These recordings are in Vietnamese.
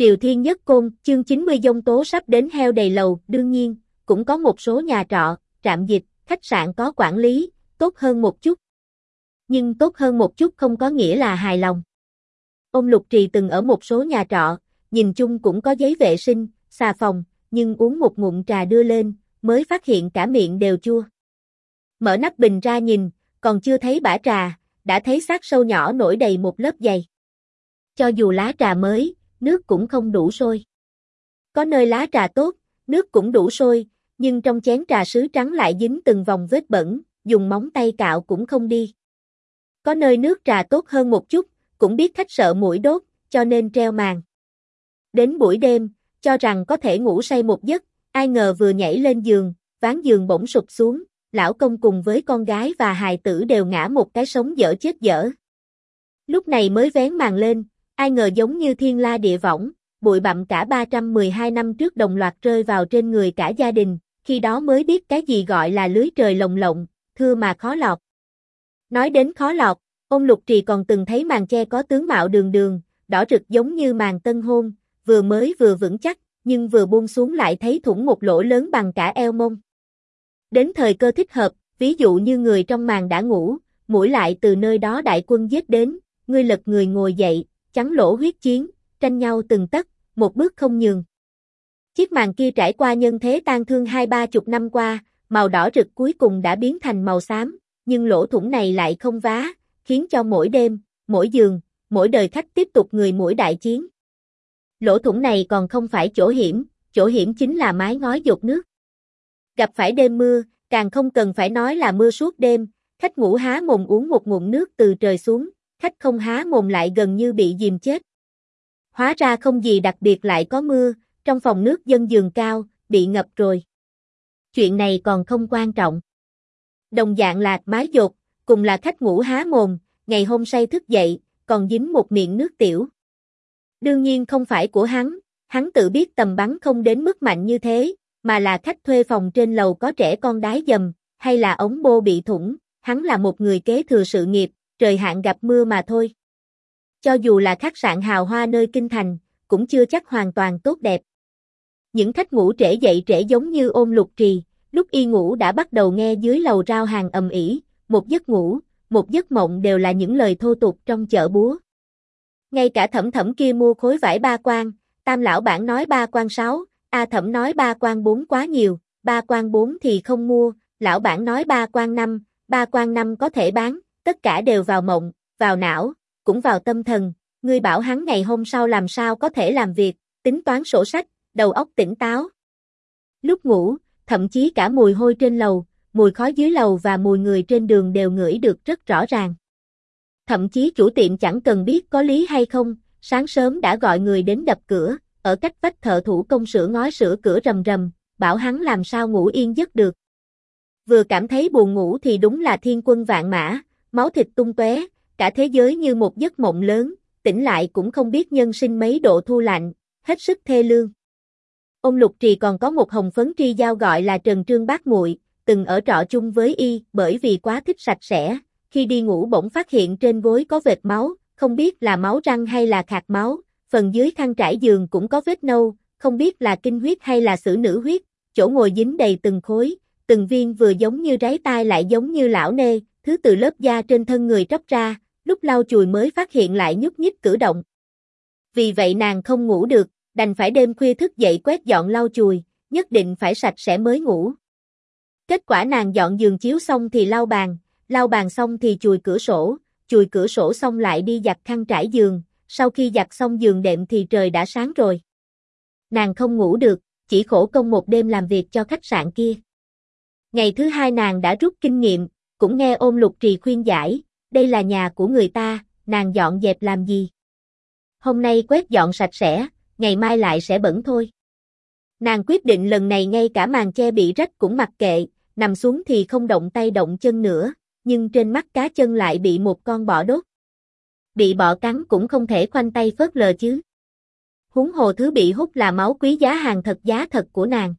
Triều Thiên Nhất Côn, chương 90 giông tố sắp đến heo đầy lầu, đương nhiên, cũng có một số nhà trọ, trạm dịch, khách sạn có quản lý, tốt hơn một chút. Nhưng tốt hơn một chút không có nghĩa là hài lòng. Ông Lục Trì từng ở một số nhà trọ, nhìn chung cũng có giấy vệ sinh, xà phòng, nhưng uống một ngụm trà đưa lên, mới phát hiện cả miệng đều chua. Mở nắp bình ra nhìn, còn chưa thấy bã trà, đã thấy xác sâu nhỏ nổi đầy một lớp dày. Cho dù lá trà mới, nước cũng không đủ sôi. Có nơi lá trà tốt, nước cũng đủ sôi, nhưng trong chén trà sứ trắng lại dính từng vòng vết bẩn, dùng móng tay cạo cũng không đi. Có nơi nước trà tốt hơn một chút, cũng biết khách sợ muỗi đốt, cho nên treo màn. Đến buổi đêm, cho rằng có thể ngủ say một giấc, ai ngờ vừa nhảy lên giường, ván giường bỗng sụp xuống, lão công cùng với con gái và hài tử đều ngã một cái sống dở chết dở. Lúc này mới vén màn lên, ai ngờ giống như thiên la địa võng, bụi bặm cả 312 năm trước đồng loạt rơi vào trên người cả gia đình, khi đó mới biết cái gì gọi là lưới trời lồng lộng, thưa mà khó lọt. Nói đến khó lọt, ông Lục Trì còn từng thấy màn che có tướng mạo đường đường, đỏ rực giống như màn tân hôn, vừa mới vừa vững chắc, nhưng vừa buông xuống lại thấy thủng một lỗ lớn bằng cả eo mông. Đến thời cơ thích hợp, ví dụ như người trong màn đã ngủ, muỗi lại từ nơi đó đại quân giết đến, ngươi lật người ngồi dậy, trắng lỗ huyết chiến, tranh nhau từng tấc, một bước không nhường. Chiếc màn kia trải qua nhân thế tang thương 20-30 năm qua, màu đỏ rực cuối cùng đã biến thành màu xám, nhưng lỗ thủng này lại không vá, khiến cho mỗi đêm, mỗi giường, mỗi đời khách tiếp tục người muỗi đại chiến. Lỗ thủng này còn không phải chỗ hiểm chính là mái ngói dột nước. Gặp phải đêm mưa, càng không cần phải nói là mưa suốt đêm, khách ngủ há mồm uống một ngụm nước từ trời xuống, khách không há mồm lại gần như bị dìm chết. Hóa ra không gì đặc biệt lại có mưa, trong phòng nước dân giường cao, bị ngập rồi. Chuyện này còn không quan trọng. Đồng dạng là mái dột, cùng là khách ngủ há mồm, ngày hôm say thức dậy, còn dính một miệng nước tiểu. Đương nhiên không phải của hắn tự biết tầm bắn không đến mức mạnh như thế, mà là khách thuê phòng trên lầu có trẻ con đái dầm, hay là ống bô bị thủng, hắn là một người kế thừa sự nghiệp, trời hạn gặp mưa mà thôi. Cho dù là khách sạn hào hoa nơi kinh thành, cũng chưa chắc hoàn toàn tốt đẹp. Những khách ngủ trễ dậy trễ giống như Ôn Lục Trì, lúc y ngủ đã bắt đầu nghe dưới lầu rao hàng ầm ĩ, một giấc ngủ, một giấc mộng đều là những lời thô tục trong chợ búa. Ngay cả Thẩm Thẩm kia mua khối vải 3 quan, Tam lão bản nói 3 quan 6, A Thẩm nói 3 quan 4 quá nhiều, 3 quan 4 thì không mua, lão bản nói 3 quan 5, 3 quan 5 có thể bán, tất cả đều vào mộng, vào não, cũng vào tâm thần, ngươi bảo hắn ngày hôm sau làm sao có thể làm việc, tính toán sổ sách, đầu óc tỉnh táo. Lúc ngủ, thậm chí cả mùi hôi trên lầu, mùi khói dưới lầu và mùi người trên đường đều ngửi được rất rõ ràng. Thậm chí chủ tiệm chẳng cần biết có lý hay không, sáng sớm đã gọi người đến đập cửa, ở cách vách thợ thủ công sửa ngói sửa cửa rầm rầm, bảo hắn làm sao ngủ yên giấc được. Vừa cảm thấy buồn ngủ thì đúng là thiên quân vạn mã, máu thịt tung tóe, cả thế giới như một giấc mộng lớn, tỉnh lại cũng không biết nhân sinh mấy độ thu lạnh, hết sức thê lương. Ông Lục Trì còn có một hồng phấn tri giao gọi là Trần Trương Bát Muội, từng ở trọ chung với y, bởi vì quá thích sạch sẽ, khi đi ngủ bỗng phát hiện trên gối có vệt máu, không biết là máu răng hay là khạc máu, phần dưới khăn trải giường cũng có vết nâu, không biết là kinh huyết hay là xử nữ huyết, chỗ ngồi dính đầy từng khối, từng viên vừa giống như ráy tai lại giống như lão nê, thứ từ lớp da trên thân người tróc ra, lúc lau chùi mới phát hiện lại nhúc nhích cử động. Vì vậy nàng không ngủ được, đành phải đêm khuya thức dậy quét dọn lau chùi, nhất định phải sạch sẽ mới ngủ. Kết quả nàng dọn giường chiếu xong thì lau bàn xong thì chùi cửa sổ xong lại đi giặt khăn trải giường, sau khi giặt xong giường đệm thì trời đã sáng rồi. Nàng không ngủ được, chỉ khổ công một đêm làm việc cho khách sạn kia. Ngày thứ hai nàng đã rút kinh nghiệm, cũng nghe Ôn Lục Trì khuyên giải, đây là nhà của người ta, nàng dọn dẹp làm gì? Hôm nay quét dọn sạch sẽ, ngày mai lại sẽ bẩn thôi. Nàng quyết định lần này ngay cả màn che bị rách cũng mặc kệ, nằm xuống thì không động tay động chân nữa, nhưng trên mắt cá chân lại bị một con bọ đốt. Bị bọ cắn cũng không thể khoanh tay phớt lờ chứ. Huống hồ thứ bị hút là máu quý giá hàng thật giá thật của nàng.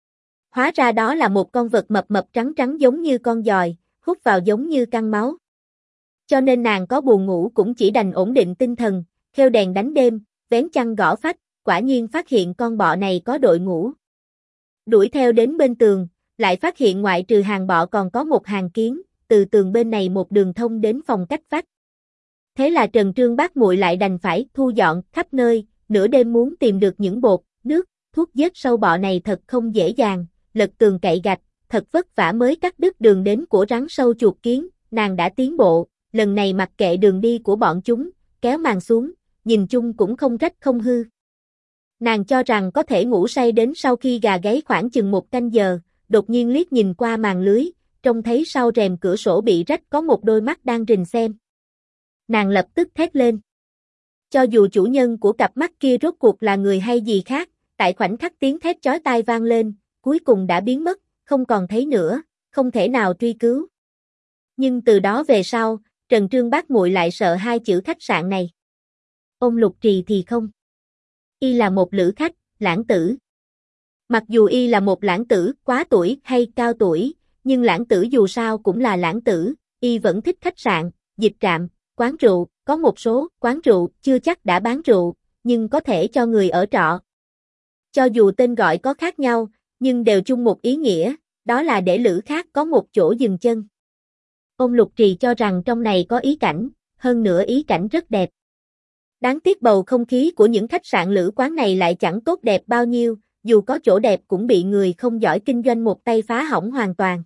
Hóa ra đó là một con vật mập mập trắng trắng giống như con giòi, hút vào giống như căng máu. Cho nên nàng có buồn ngủ cũng chỉ đành ổn định tinh thần, khêu đèn đánh đêm, vén chăn gõ phách, quả nhiên phát hiện con bọ này có đội ngũ. Đuổi theo đến bên tường, lại phát hiện ngoại trừ hàng bọ còn có một hàng kiến, từ tường bên này một đường thông đến phòng cách vách. Thế là Trần Trương Bát Muội lại đành phải thu dọn khắp nơi, nửa đêm muốn tìm được những bột, nước, thuốc giết sâu bọ này thật không dễ dàng, lật tường cậy gạch, thật vất vả mới cắt đứt đường đến của rắn sâu chuột kiến, nàng đã tiến bộ, lần này mặc kệ đường đi của bọn chúng, kéo màn xuống, nhìn chung cũng không rách không hư. Nàng cho rằng có thể ngủ say đến sau khi gà gáy khoảng chừng 1 canh giờ, đột nhiên liếc nhìn qua màn lưới, trông thấy sau rèm cửa sổ bị rách có một đôi mắt đang rình xem. Nàng lập tức thét lên. Cho dù chủ nhân của cặp mắt kia rốt cuộc là người hay gì khác, tại khoảnh khắc tiếng thét chói tai vang lên, cuối cùng đã biến mất, không còn thấy nữa, không thể nào truy cứu. Nhưng từ đó về sau, Trần Trương Bát Muội lại sợ 2 chữ khách sạn này. Ông Lục Trì thì không. Y là một lữ khách, lãng tử. Mặc dù y là một lãng tử, quá tuổi hay cao tuổi, nhưng lãng tử dù sao cũng là lãng tử, y vẫn thích khách sạn, dịch trạm, quán rượu, có một số quán rượu chưa chắc đã bán rượu, nhưng có thể cho người ở trọ. Cho dù tên gọi có khác nhau, nhưng đều chung một ý nghĩa, đó là để lữ khác có một chỗ dừng chân. Ông Lục Trì cho rằng trong này có ý cảnh, hơn nữa ý cảnh rất đẹp. Đáng tiếc bầu không khí của những khách sạn lữ quán này lại chẳng tốt đẹp bao nhiêu, dù có chỗ đẹp cũng bị người không giỏi kinh doanh một tay phá hỏng hoàn toàn.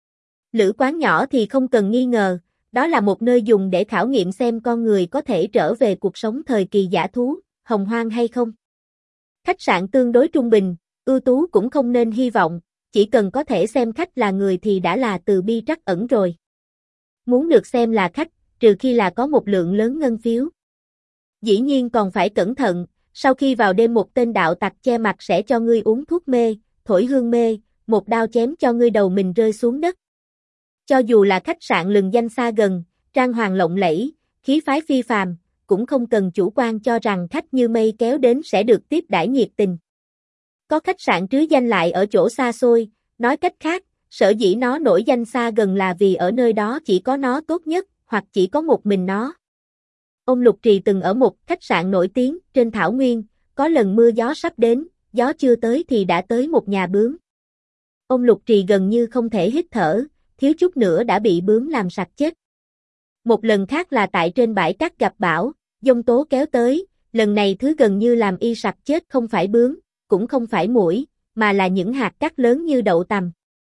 Lữ quán nhỏ thì không cần nghi ngờ, đó là một nơi dùng để khảo nghiệm xem con người có thể trở về cuộc sống thời kỳ dã thú, hồng hoang hay không. Khách sạn tương đối trung bình, ưu tú cũng không nên hy vọng, chỉ cần có thể xem khách là người thì đã là từ bi trắc ẩn rồi. Muốn được xem là khách, trừ khi là có một lượng lớn ngân phiếu. Dĩ nhiên còn phải cẩn thận, sau khi vào đêm một tên đạo tặc che mặt sẽ cho ngươi uống thuốc mê, thổi hương mê, một đao chém cho ngươi đầu mình rơi xuống đất. Cho dù là khách sạn lừng danh xa gần, trang hoàng lộng lẫy, khí phái phi phàm, cũng không cần chủ quan cho rằng khách như mây kéo đến sẽ được tiếp đãi nhiệt tình. Có khách sạn trứ danh lại ở chỗ xa xôi, nói cách khác, sở dĩ nó nổi danh xa gần là vì ở nơi đó chỉ có nó tốt nhất, hoặc chỉ có một mình nó. Ông Lục Trì từng ở một khách sạn nổi tiếng trên thảo nguyên, có lần mưa gió sắp đến, gió chưa tới thì đã tới một nhà bướm. Ông Lục Trì gần như không thể hít thở, thiếu chút nữa đã bị bướm làm sặc chết. Một lần khác là tại trên bãi cát gặp bão, giông tố kéo tới, lần này thứ gần như làm y sặc chết không phải bướm, cũng không phải muỗi, mà là những hạt cát lớn như đậu tằm.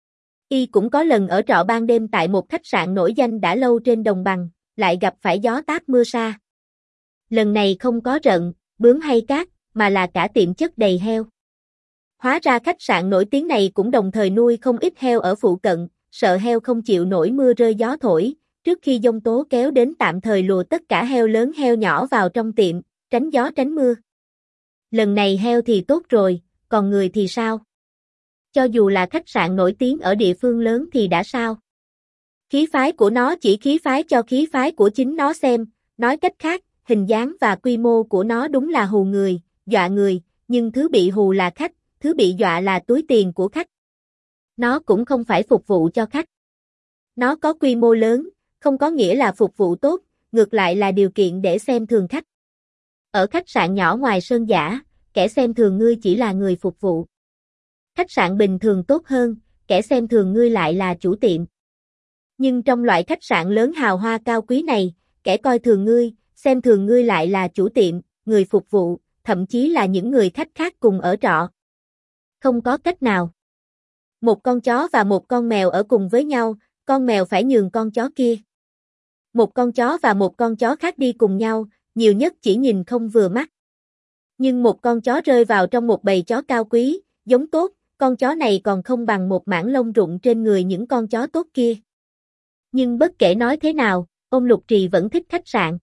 Y cũng có lần ở trọ ban đêm tại một khách sạn nổi danh đã lâu trên đồng bằng, lại gặp phải gió táp mưa sa. Lần này không có rận, bướm hay cát, mà là cả tiệm chất đầy heo. Hóa ra khách sạn nổi tiếng này cũng đồng thời nuôi không ít heo ở phụ cận, sợ heo không chịu nổi mưa rơi gió thổi, trước khi giông tố kéo đến tạm thời lùa tất cả heo lớn heo nhỏ vào trong tiệm, tránh gió tránh mưa. Lần này heo thì tốt rồi, còn người thì sao? Cho dù là khách sạn nổi tiếng ở địa phương lớn thì đã sao? Khí phái của nó chỉ khí phái cho khí phái của chính nó xem, nói cách khác, hình dáng và quy mô của nó đúng là hù người, dọa người, nhưng thứ bị hù là khách, thứ bị dọa là túi tiền của khách. Nó cũng không phải phục vụ cho khách. Nó có quy mô lớn, không có nghĩa là phục vụ tốt, ngược lại là điều kiện để xem thường khách. Ở khách sạn nhỏ ngoài sơn giả, kẻ xem thường ngươi chỉ là người phục vụ. Khách sạn bình thường tốt hơn, kẻ xem thường ngươi lại là chủ tiệm. Nhưng trong loại khách sạn lớn hào hoa cao quý này, kẻ coi thường ngươi, xem thường ngươi lại là chủ tiệm, người phục vụ, thậm chí là những người khách khác cùng ở trọ. Không có cách nào. Một con chó và một con mèo ở cùng với nhau, con mèo phải nhường con chó kia. Một con chó và một con chó khác đi cùng nhau, nhiều nhất chỉ nhìn không vừa mắt. Nhưng một con chó rơi vào trong một bầy chó cao quý, giống tốt, con chó này còn không bằng một mảng lông rụng trên người những con chó tốt kia. Nhưng bất kể nói thế nào, ông Lục Trì vẫn thích khách sạn.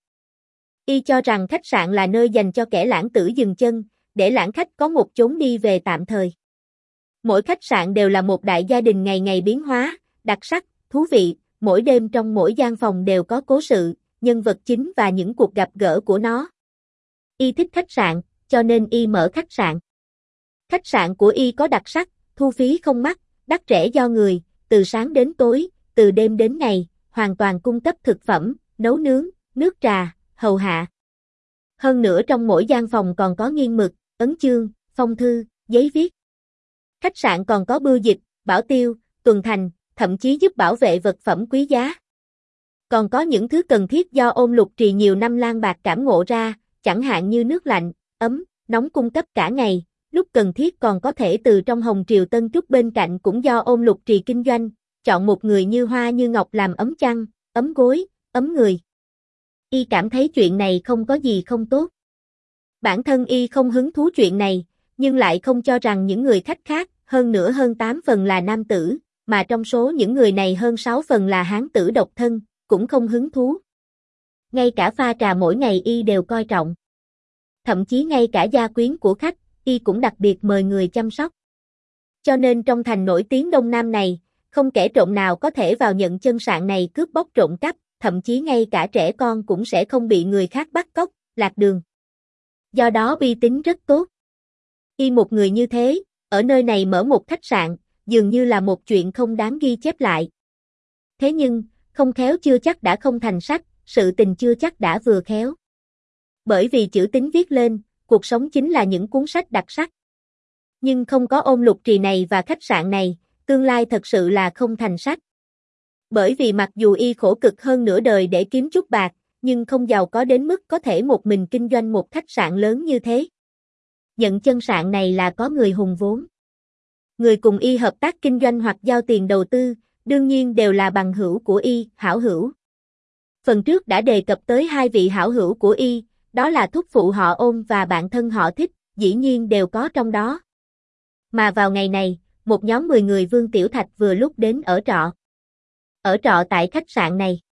Y cho rằng khách sạn là nơi dành cho kẻ lãng tử dừng chân, để lãng khách có một chốn đi về tạm thời. Mỗi khách sạn đều là một đại gia đình ngày ngày biến hóa, đặc sắc, thú vị, mỗi đêm trong mỗi gian phòng đều có cố sự, nhân vật chính và những cuộc gặp gỡ của nó. Y thích khách sạn, cho nên Y mở khách sạn. Khách sạn của Y có đặc sắc, thu phí không mắc, đắt rẻ do người, từ sáng đến tối, từ đêm đến ngày, hoàn toàn cung cấp thực phẩm, nấu nướng, nước trà, hầu hạ. Hơn nữa trong mỗi gian phòng còn có nghiên mực, ấn chương, phong thư, giấy viết. Khách sạn còn có bưu dịch, bảo tiêu, tuần thành, thậm chí giúp bảo vệ vật phẩm quý giá. Còn có những thứ cần thiết do Ôn Lục Trì nhiều năm lang bạc cảm ngộ ra, chẳng hạn như nước lạnh, ấm, nóng cung cấp cả ngày, lúc cần thiết còn có thể từ trong Hồng Triều Tân Trúc bên cạnh cũng do Ôn Lục Trì kinh doanh, chọn một người như hoa như ngọc làm ấm chăn, ấm gối, ấm người. Y cảm thấy chuyện này không có gì không tốt. Bản thân Y không hứng thú chuyện này, nhưng lại không cho rằng những người khách khác, hơn 8 phần là nam tử, mà trong số những người này hơn 6 phần là hán tử độc thân, cũng không hứng thú. Ngay cả pha trà mỗi ngày Y đều coi trọng. Thậm chí ngay cả gia quyến của khách, Y cũng đặc biệt mời người chăm sóc. Cho nên trong thành nổi tiếng Đông Nam này, không kẻ trộm nào có thể vào nhận chân sạn này cướp bóc trộm cắp, thậm chí ngay cả trẻ con cũng sẽ không bị người khác bắt cóc, lạc đường. Do đó uy tín rất tốt. Y một người như thế, ở nơi này mở một khách sạn, dường như là một chuyện không đáng ghi chép lại. Thế nhưng, không khéo chưa chắc đã không thành sách, sự tình chưa chắc đã vừa khéo. Bởi vì chữ tín viết lên, cuộc sống chính là những cuốn sách đặc sắc. Nhưng không có Ôn Lục Trì này và khách sạn này, tương lai thật sự là không thành sách. Bởi vì mặc dù Y khổ cực hơn nửa đời để kiếm chút bạc, nhưng không giàu có đến mức có thể một mình kinh doanh một khách sạn lớn như thế. Nhận chân sạn này là có người hùng vốn. Người cùng Y hợp tác kinh doanh hoặc giao tiền đầu tư, đương nhiên đều là bằng hữu của Y, hảo hữu. Phần trước đã đề cập tới hai vị hảo hữu của Y, đó là thúc phụ họ Ôn và bạn thân họ Thích, dĩ nhiên đều có trong đó. Mà vào ngày này, một nhóm 10 người Vương Tiểu Thạch vừa lúc đến ở trọ. Ở trọ tại khách sạn này.